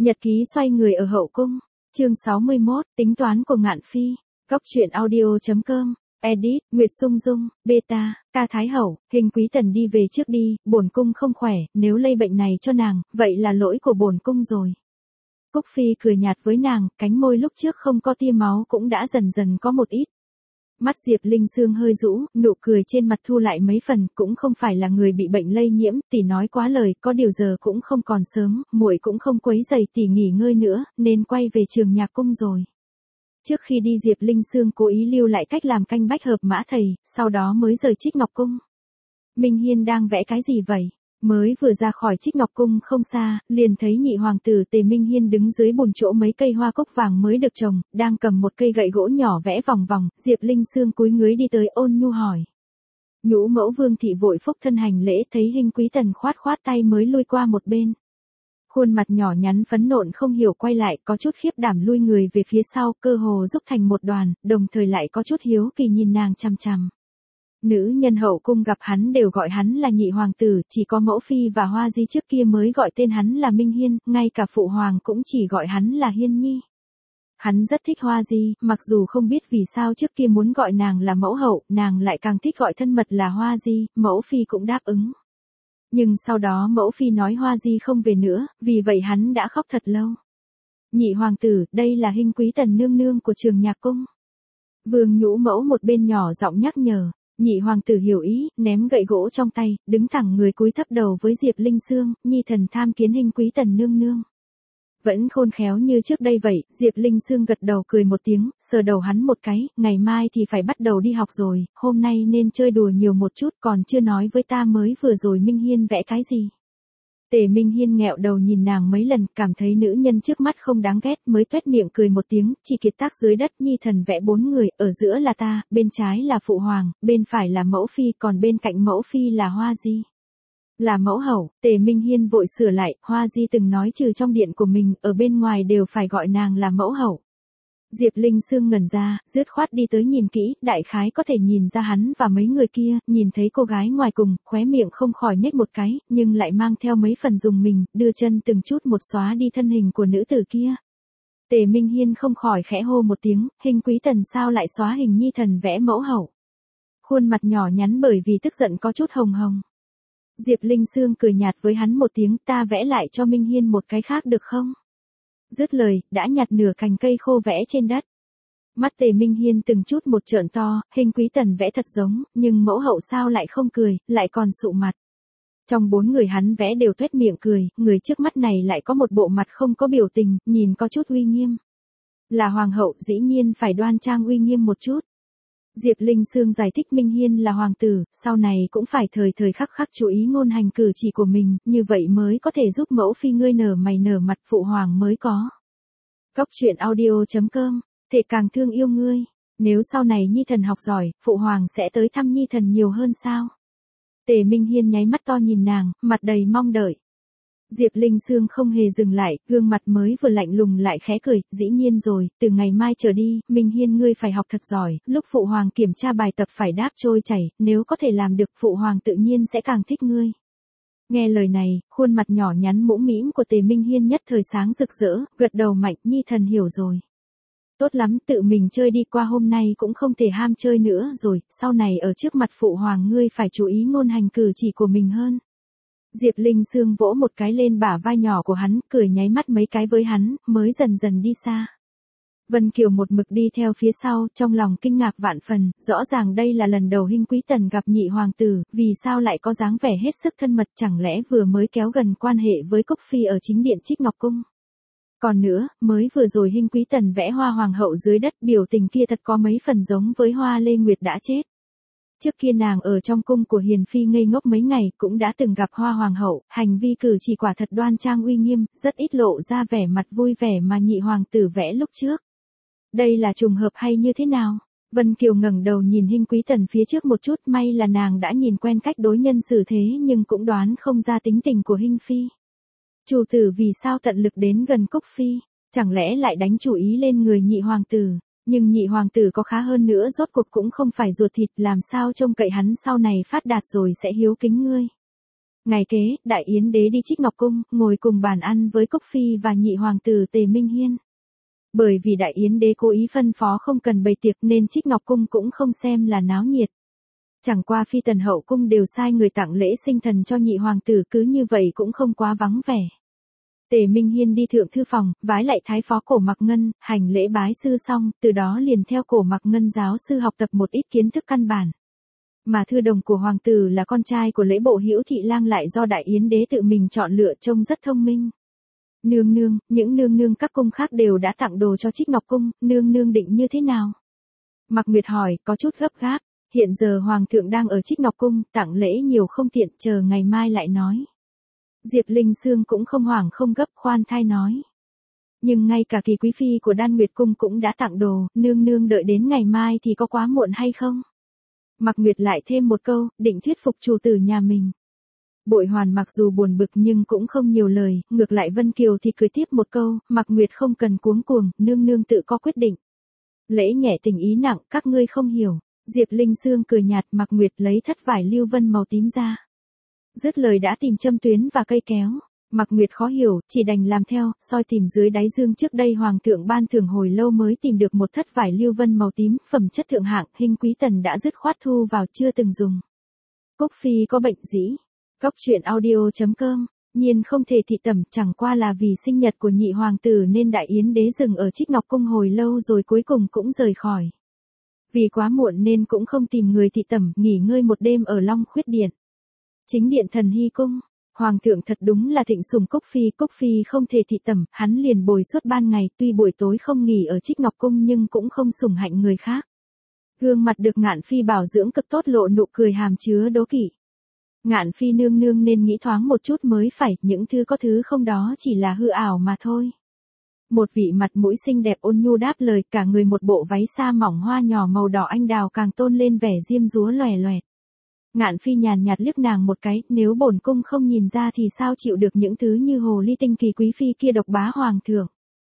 Nhật ký xoay người ở hậu cung. Chương 61, tính toán của Ngạn Phi. Góc truyện audio.com. Edit, Nguyệt Sung Dung, Beta, Ca Thái Hậu, Hình Quý Tần đi về trước đi, bổn cung không khỏe, nếu lây bệnh này cho nàng, vậy là lỗi của bổn cung rồi. Cúc Phi cười nhạt với nàng, cánh môi lúc trước không có tia máu cũng đã dần dần có một ít. Mắt Diệp Linh Sương hơi rũ, nụ cười trên mặt thu lại mấy phần, cũng không phải là người bị bệnh lây nhiễm, tỷ nói quá lời, có điều giờ cũng không còn sớm, muội cũng không quấy rầy tỷ nghỉ ngơi nữa, nên quay về Trường Nhạc Cung rồi. Trước khi đi Diệp Linh Sương cố ý lưu lại cách làm canh bách hợp mã thầy, sau đó mới rời Trích Ngọc Cung. Minh Hiên đang vẽ cái gì vậy? Mới vừa ra khỏi Trích Ngọc Cung không xa, liền thấy nhị hoàng tử Tề Minh Hiên đứng dưới bùn chỗ mấy cây hoa cúc vàng mới được trồng, đang cầm một cây gậy gỗ nhỏ vẽ vòng vòng, Diệp Linh Sương cúi người đi tới ôn nhu hỏi. Nhũ mẫu Vương thị vội phúc thân hành lễ, thấy Hình Quý Tần khoát khoát tay mới lui qua một bên. Khuôn mặt nhỏ nhắn phấn nộn không hiểu quay lại, có chút khiếp đảm lui người về phía sau, cơ hồ rúc thành một đoàn, đồng thời lại có chút hiếu kỳ nhìn nàng chằm chằm. Nữ nhân hậu cung gặp hắn đều gọi hắn là nhị hoàng tử, chỉ có mẫu phi và Hoa Di trước kia mới gọi tên hắn là Minh Hiên, ngay cả phụ hoàng cũng chỉ gọi hắn là Hiên Nhi. Hắn rất thích Hoa Di, mặc dù không biết vì sao trước kia muốn gọi nàng là mẫu hậu, nàng lại càng thích gọi thân mật là Hoa Di, mẫu phi cũng đáp ứng. Nhưng sau đó mẫu phi nói Hoa Di không về nữa, vì vậy hắn đã khóc thật lâu. Nhị hoàng tử, đây là Hình Quý Tần nương nương của Trường Nhạc Cung. Vương nhũ mẫu một bên nhỏ giọng nhắc nhở. Nhị hoàng tử hiểu ý, ném gậy gỗ trong tay, đứng thẳng người cúi thấp đầu với Diệp Linh Sương, nhi thần tham kiến Hình Quý Tần nương nương. Vẫn khôn khéo như trước đây vậy, Diệp Linh Sương gật đầu cười một tiếng, sờ đầu hắn một cái, ngày mai thì phải bắt đầu đi học rồi, hôm nay nên chơi đùa nhiều một chút, còn chưa nói với ta mới vừa rồi Minh Hiên vẽ cái gì. Tề Minh Hiên nghẹo đầu nhìn nàng mấy lần, cảm thấy nữ nhân trước mắt không đáng ghét, mới tuét miệng cười một tiếng, chỉ kiệt tác dưới đất nhi thần vẽ 4 người, ở giữa là ta, bên trái là phụ hoàng, bên phải là mẫu phi, còn bên cạnh mẫu phi là Hoa Di. Là mẫu hậu, Tề Minh Hiên vội sửa lại, Hoa Di từng nói trừ trong điện của mình, ở bên ngoài đều phải gọi nàng là mẫu hậu. Diệp Linh Sương ngẩn ra, dứt khoát đi tới nhìn kỹ, đại khái có thể nhìn ra hắn và mấy người kia, nhìn thấy cô gái ngoài cùng, khóe miệng không khỏi nhếch một cái, nhưng lại mang theo mấy phần dùng mình, đưa chân từng chút một xóa đi thân hình của nữ tử kia. Tề Minh Hiên không khỏi khẽ hô một tiếng, Hình Quý Tần sao lại xóa hình nhi thần vẽ mẫu hậu. Khuôn mặt nhỏ nhắn bởi vì tức giận có chút hồng hồng. Diệp Linh Sương cười nhạt với hắn một tiếng, ta vẽ lại cho Minh Hiên một cái khác được không? Dứt lời, đã nhặt nửa cành cây khô vẽ trên đất. Mắt Tề Minh Hiên từng chút một trợn to, Hình Quý Tần vẽ thật giống, nhưng mẫu hậu sao lại không cười, lại còn sụ mặt. Trong 4 người hắn vẽ đều tuét miệng cười, người trước mắt này lại có một bộ mặt không có biểu tình, nhìn có chút uy nghiêm. Là hoàng hậu dĩ nhiên phải đoan trang uy nghiêm một chút. Diệp Linh Sương giải thích Minh Hiên là hoàng tử, sau này cũng phải thời thời khắc khắc chú ý ngôn hành cử chỉ của mình, như vậy mới có thể giúp mẫu phi ngươi nở mày nở mặt, phụ hoàng mới có. Góc truyện audio.com, thể càng thương yêu ngươi, nếu sau này nhi thần học giỏi, phụ hoàng sẽ tới thăm nhi thần nhiều hơn sao? Tề Minh Hiên nháy mắt to nhìn nàng, mặt đầy mong đợi. Diệp Linh Sương không hề dừng lại, gương mặt mới vừa lạnh lùng lại khẽ cười, dĩ nhiên rồi, từ ngày mai trở đi, Minh Hiên ngươi phải học thật giỏi, lúc phụ hoàng kiểm tra bài tập phải đáp trôi chảy, nếu có thể làm được phụ hoàng tự nhiên sẽ càng thích ngươi. Nghe lời này, khuôn mặt nhỏ nhắn mũm mĩm của Tề Minh Hiên nhất thời sáng rực rỡ, gật đầu mạnh, nhi thần hiểu rồi. Tốt lắm, tự mình chơi đi, qua hôm nay cũng không thể ham chơi nữa rồi, sau này ở trước mặt phụ hoàng ngươi phải chú ý ngôn hành cử chỉ của mình hơn. Diệp Linh Sương vỗ một cái lên bả vai nhỏ của hắn, cười nháy mắt mấy cái với hắn, mới dần dần đi xa. Vân Kiều một mực đi theo phía sau, trong lòng kinh ngạc vạn phần, rõ ràng đây là lần đầu Hình Quý Tần gặp nhị hoàng tử, vì sao lại có dáng vẻ hết sức thân mật, chẳng lẽ vừa mới kéo gần quan hệ với Cúc Phi ở chính điện Trích Ngọc Cung. Còn nữa, mới vừa rồi Hình Quý Tần vẽ Hoa hoàng hậu dưới đất, biểu tình kia thật có mấy phần giống với Hoa Lê Nguyệt đã chết. Trước kia nàng ở trong cung của Hiền Phi ngây ngốc mấy ngày, cũng đã từng gặp Hoa hoàng hậu, hành vi cử chỉ quả thật đoan trang uy nghiêm, rất ít lộ ra vẻ mặt vui vẻ mà nhị hoàng tử vẽ lúc trước. Đây là trùng hợp hay như thế nào? Vân Kiều ngẩng đầu nhìn Hình Quý Tần phía trước một chút, may là nàng đã nhìn quen cách đối nhân xử thế nhưng cũng đoán không ra tính tình của Hình Phi. Chủ tử vì sao tận lực đến gần Cúc Phi, chẳng lẽ lại đánh chủ ý lên người nhị hoàng tử? Nhưng nhị hoàng tử có khá hơn nữa, rốt cuộc cũng không phải ruột thịt, làm sao trông cậy hắn sau này phát đạt rồi sẽ hiếu kính ngươi. Ngày kế, Đại Yến đế đi Trích Ngọc Cung, ngồi cùng bàn ăn với Cốc Phi và nhị hoàng tử Tề Minh Hiên. Bởi vì Đại Yến đế cố ý phân phó không cần bày tiệc nên Trích Ngọc Cung cũng không xem là náo nhiệt. Chẳng qua Phi tần hậu cung đều sai người tặng lễ sinh thần cho nhị hoàng tử, cứ như vậy cũng không quá vắng vẻ. Tề Minh Hiên đi thượng thư phòng, vái lại thái phó Cổ Mặc Ngân, hành lễ bái sư xong, từ đó liền theo Cổ Mặc Ngân giáo sư học tập một ít kiến thức căn bản. Mà thư đồng của hoàng tử là con trai của lễ bộ Hữu Thị Lang lại do Đại Yến đế tự mình chọn lựa, trông rất thông minh. Nương nương, những nương nương các cung khác đều đã tặng đồ cho Trích Ngọc Cung, nương nương định như thế nào? Mạc Nguyệt hỏi, có chút gấp gáp. Hiện giờ hoàng thượng đang ở Trích Ngọc Cung, tặng lễ nhiều không tiện, chờ ngày mai lại nói. Diệp Linh Sương cũng không hoảng không gấp, khoan thai nói. Nhưng ngay cả Kỳ quý phi của Đan Nguyệt Cung cũng đã tặng đồ, nương nương đợi đến ngày mai thì có quá muộn hay không? Mạc Nguyệt lại thêm một câu, định thuyết phục chủ tử nhà mình. Bội Hoàn mặc dù buồn bực nhưng cũng không nhiều lời, ngược lại Vân Kiều thì cười tiếp một câu, Mạc Nguyệt không cần cuống cuồng, nương nương tự có quyết định. Lễ nhẹ tình ý nặng, các ngươi không hiểu. Diệp Linh Sương cười nhạt, Mạc Nguyệt lấy thắt vải lưu vân màu tím ra. Dứt lời đã tìm châm tuyến và cây kéo. Mạc Nguyệt khó hiểu, chỉ đành làm theo, soi tìm dưới đáy dương trước đây hoàng thượng ban thưởng hồi lâu mới tìm được một thất vải lưu vân màu tím, phẩm chất thượng hạng, Hình Quý Tần đã dứt khoát thu vào, chưa từng dùng. Cúc Phi có bệnh dĩ. Cóc truyện audio.com. Nhiên không thể thị tẩm, chẳng qua là vì sinh nhật của nhị hoàng tử nên Đại Yến đế dừng ở Trích Ngọc Cung hồi lâu rồi cuối cùng cũng rời khỏi. Vì quá muộn nên cũng không tìm người thị tẩm, nghỉ ngơi một đêm ở Long Khuyết Điện. Chính điện Thần Hy Cung. Hoàng thượng thật đúng là thịnh sủng Cúc Phi không thể thị tẩm, hắn liền bồi suốt ban ngày, tuy buổi tối không nghỉ ở Trích Ngọc Cung nhưng cũng không sủng hạnh người khác. Gương mặt được Ngạn Phi bảo dưỡng cực tốt, lộ nụ cười hàm chứa đố kỵ. Ngạn Phi nương nương nên nghĩ thoáng một chút mới phải, những thứ có thứ không đó chỉ là hư ảo mà thôi. Một vị mặt mũi xinh đẹp ôn nhu đáp lời, cả người một bộ váy sa mỏng hoa nhỏ màu đỏ anh đào càng tôn lên vẻ diêm dúa lòe loẹt. Ngạn Phi nhàn nhạt liếc nàng một cái, nếu bổn cung không nhìn ra thì sao chịu được những thứ như hồ ly tinh Kỳ quý phi kia độc bá hoàng thượng.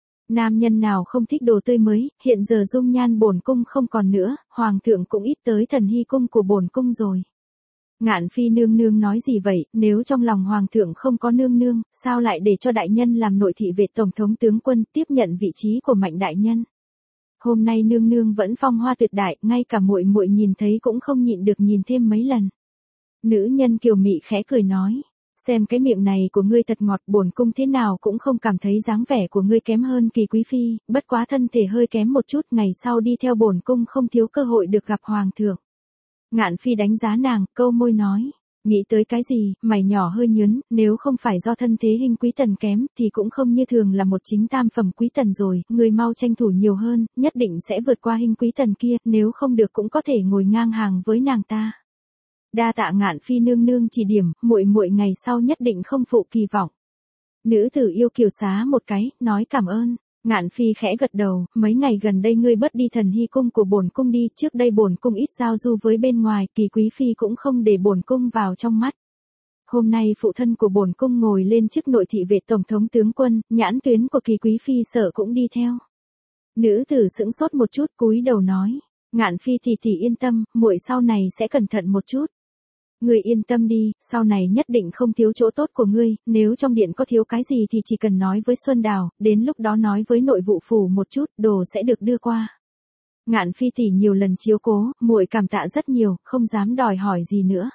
Nam nhân nào không thích đồ tươi mới, hiện giờ dung nhan bổn cung không còn nữa, hoàng thượng cũng ít tới Thần Hy Cung của bổn cung rồi. Ngạn Phi nương nương nói gì vậy, nếu trong lòng hoàng thượng không có nương nương, sao lại để cho đại nhân làm nội thị vệ tổng thống tướng quân, tiếp nhận vị trí của Mạnh đại nhân. Hôm nay nương nương vẫn phong hoa tuyệt đại, ngay cả muội muội nhìn thấy cũng không nhịn được nhìn thêm mấy lần. Nữ nhân kiều mị khẽ cười nói, xem cái miệng này của ngươi thật ngọt, bổn cung thế nào cũng không cảm thấy dáng vẻ của ngươi kém hơn Kỳ quý phi, bất quá thân thể hơi kém một chút, ngày sau đi theo bổn cung không thiếu cơ hội được gặp hoàng thượng. Ngạn Phi đánh giá nàng, câu môi nói, nghĩ tới cái gì, mày nhỏ hơi nhớn, nếu không phải do thân thế Hình Quý Tần kém thì cũng không như thường là một chính tam phẩm quý tần rồi, người mau tranh thủ nhiều hơn, nhất định sẽ vượt qua Hình Quý Tần kia, nếu không được cũng có thể ngồi ngang hàng với nàng ta. Đa tạ Ngạn Phi nương nương chỉ điểm, muội muội ngày sau nhất định không phụ kỳ vọng. Nữ tử yêu kiều xá một cái, nói cảm ơn. Ngạn Phi khẽ gật đầu, mấy ngày gần đây ngươi bớt đi Thần Hy Cung của bổn cung đi, trước đây bổn cung ít giao du với bên ngoài, Kỳ quý phi cũng không để bổn cung vào trong mắt. Hôm nay phụ thân của bổn cung ngồi lên chức nội thị vệ tổng thống tướng quân, nhãn tuyến của Kỳ quý phi sợ cũng đi theo. Nữ tử sững sốt một chút, cúi đầu nói, Ngạn Phi thì yên tâm, muội sau này sẽ cẩn thận một chút. Ngươi yên tâm đi, sau này nhất định không thiếu chỗ tốt của ngươi, nếu trong điện có thiếu cái gì thì chỉ cần nói với Xuân Đào, đến lúc đó nói với nội vụ phủ một chút, đồ sẽ được đưa qua. Ngạn Phi tỷ nhiều lần chiếu cố, muội cảm tạ rất nhiều, không dám đòi hỏi gì nữa.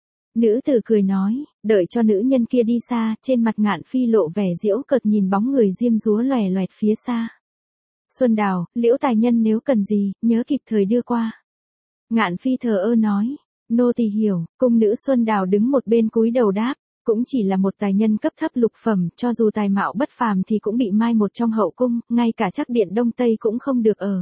Nữ tử cười nói, đợi cho nữ nhân kia đi xa, trên mặt Ngạn Phi lộ vẻ giễu cợt nhìn bóng người diêm dúa lòe loẹt phía xa. Xuân Đào, Liễu tài nhân nếu cần gì, nhớ kịp thời đưa qua. Ngạn Phi thờ ơ nói. Nô tỳ hiểu, cung nữ Xuân Đào đứng một bên cúi đầu đáp, cũng chỉ là một tài nhân cấp thấp lục phẩm, cho dù tài mạo bất phàm thì cũng bị mai một trong hậu cung, ngay cả chắc điện Đông Tây cũng không được ở.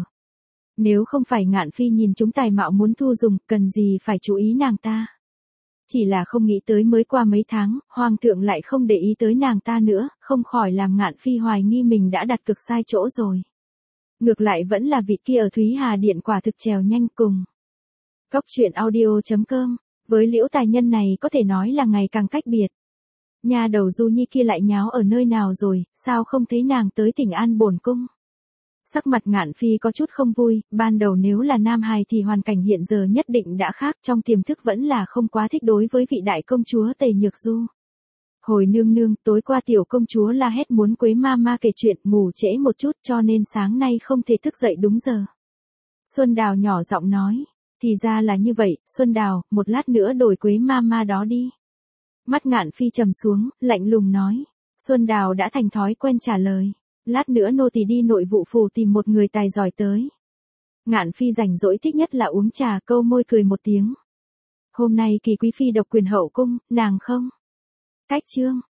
Nếu không phải Ngạn Phi nhìn chúng tài mạo muốn thu dùng, cần gì phải chú ý nàng ta. Chỉ là không nghĩ tới mới qua mấy tháng, hoàng thượng lại không để ý tới nàng ta nữa, không khỏi làm Ngạn Phi hoài nghi mình đã đặt cực sai chỗ rồi. Ngược lại vẫn là vị kia ở Thúy Hà Điện quả thực trèo nhanh cùng. Cóc truyện audio.com, với Liễu tài nhân này có thể nói là ngày càng cách biệt. Nhà đầu Du Nhi kia lại nháo ở nơi nào rồi, sao không thấy nàng tới Tỉnh An bổn cung? Sắc mặt Ngạn Phi có chút không vui, ban đầu nếu là nam hài thì hoàn cảnh hiện giờ nhất định đã khác, trong tiềm thức vẫn là không quá thích đối với vị đại công chúa Tề Nhược Du. Hồi nương nương, tối qua tiểu công chúa la hét muốn Quế Mama kể chuyện, ngủ trễ một chút cho nên sáng nay không thể thức dậy đúng giờ. Xuân Đào nhỏ giọng nói, thì ra là như vậy, Xuân Đào, một lát nữa đổi Quế Mama đó đi. Mắt Ngạn Phi trầm xuống, lạnh lùng nói. Xuân Đào đã thành thói quen trả lời. Lát nữa nô tỳ đi nội vụ phủ tìm một người tài giỏi tới. Ngạn Phi rảnh rỗi thích nhất là uống trà, câu môi cười một tiếng. Hôm nay Kỳ quý phi độc quyền hậu cung, nàng không cách chương.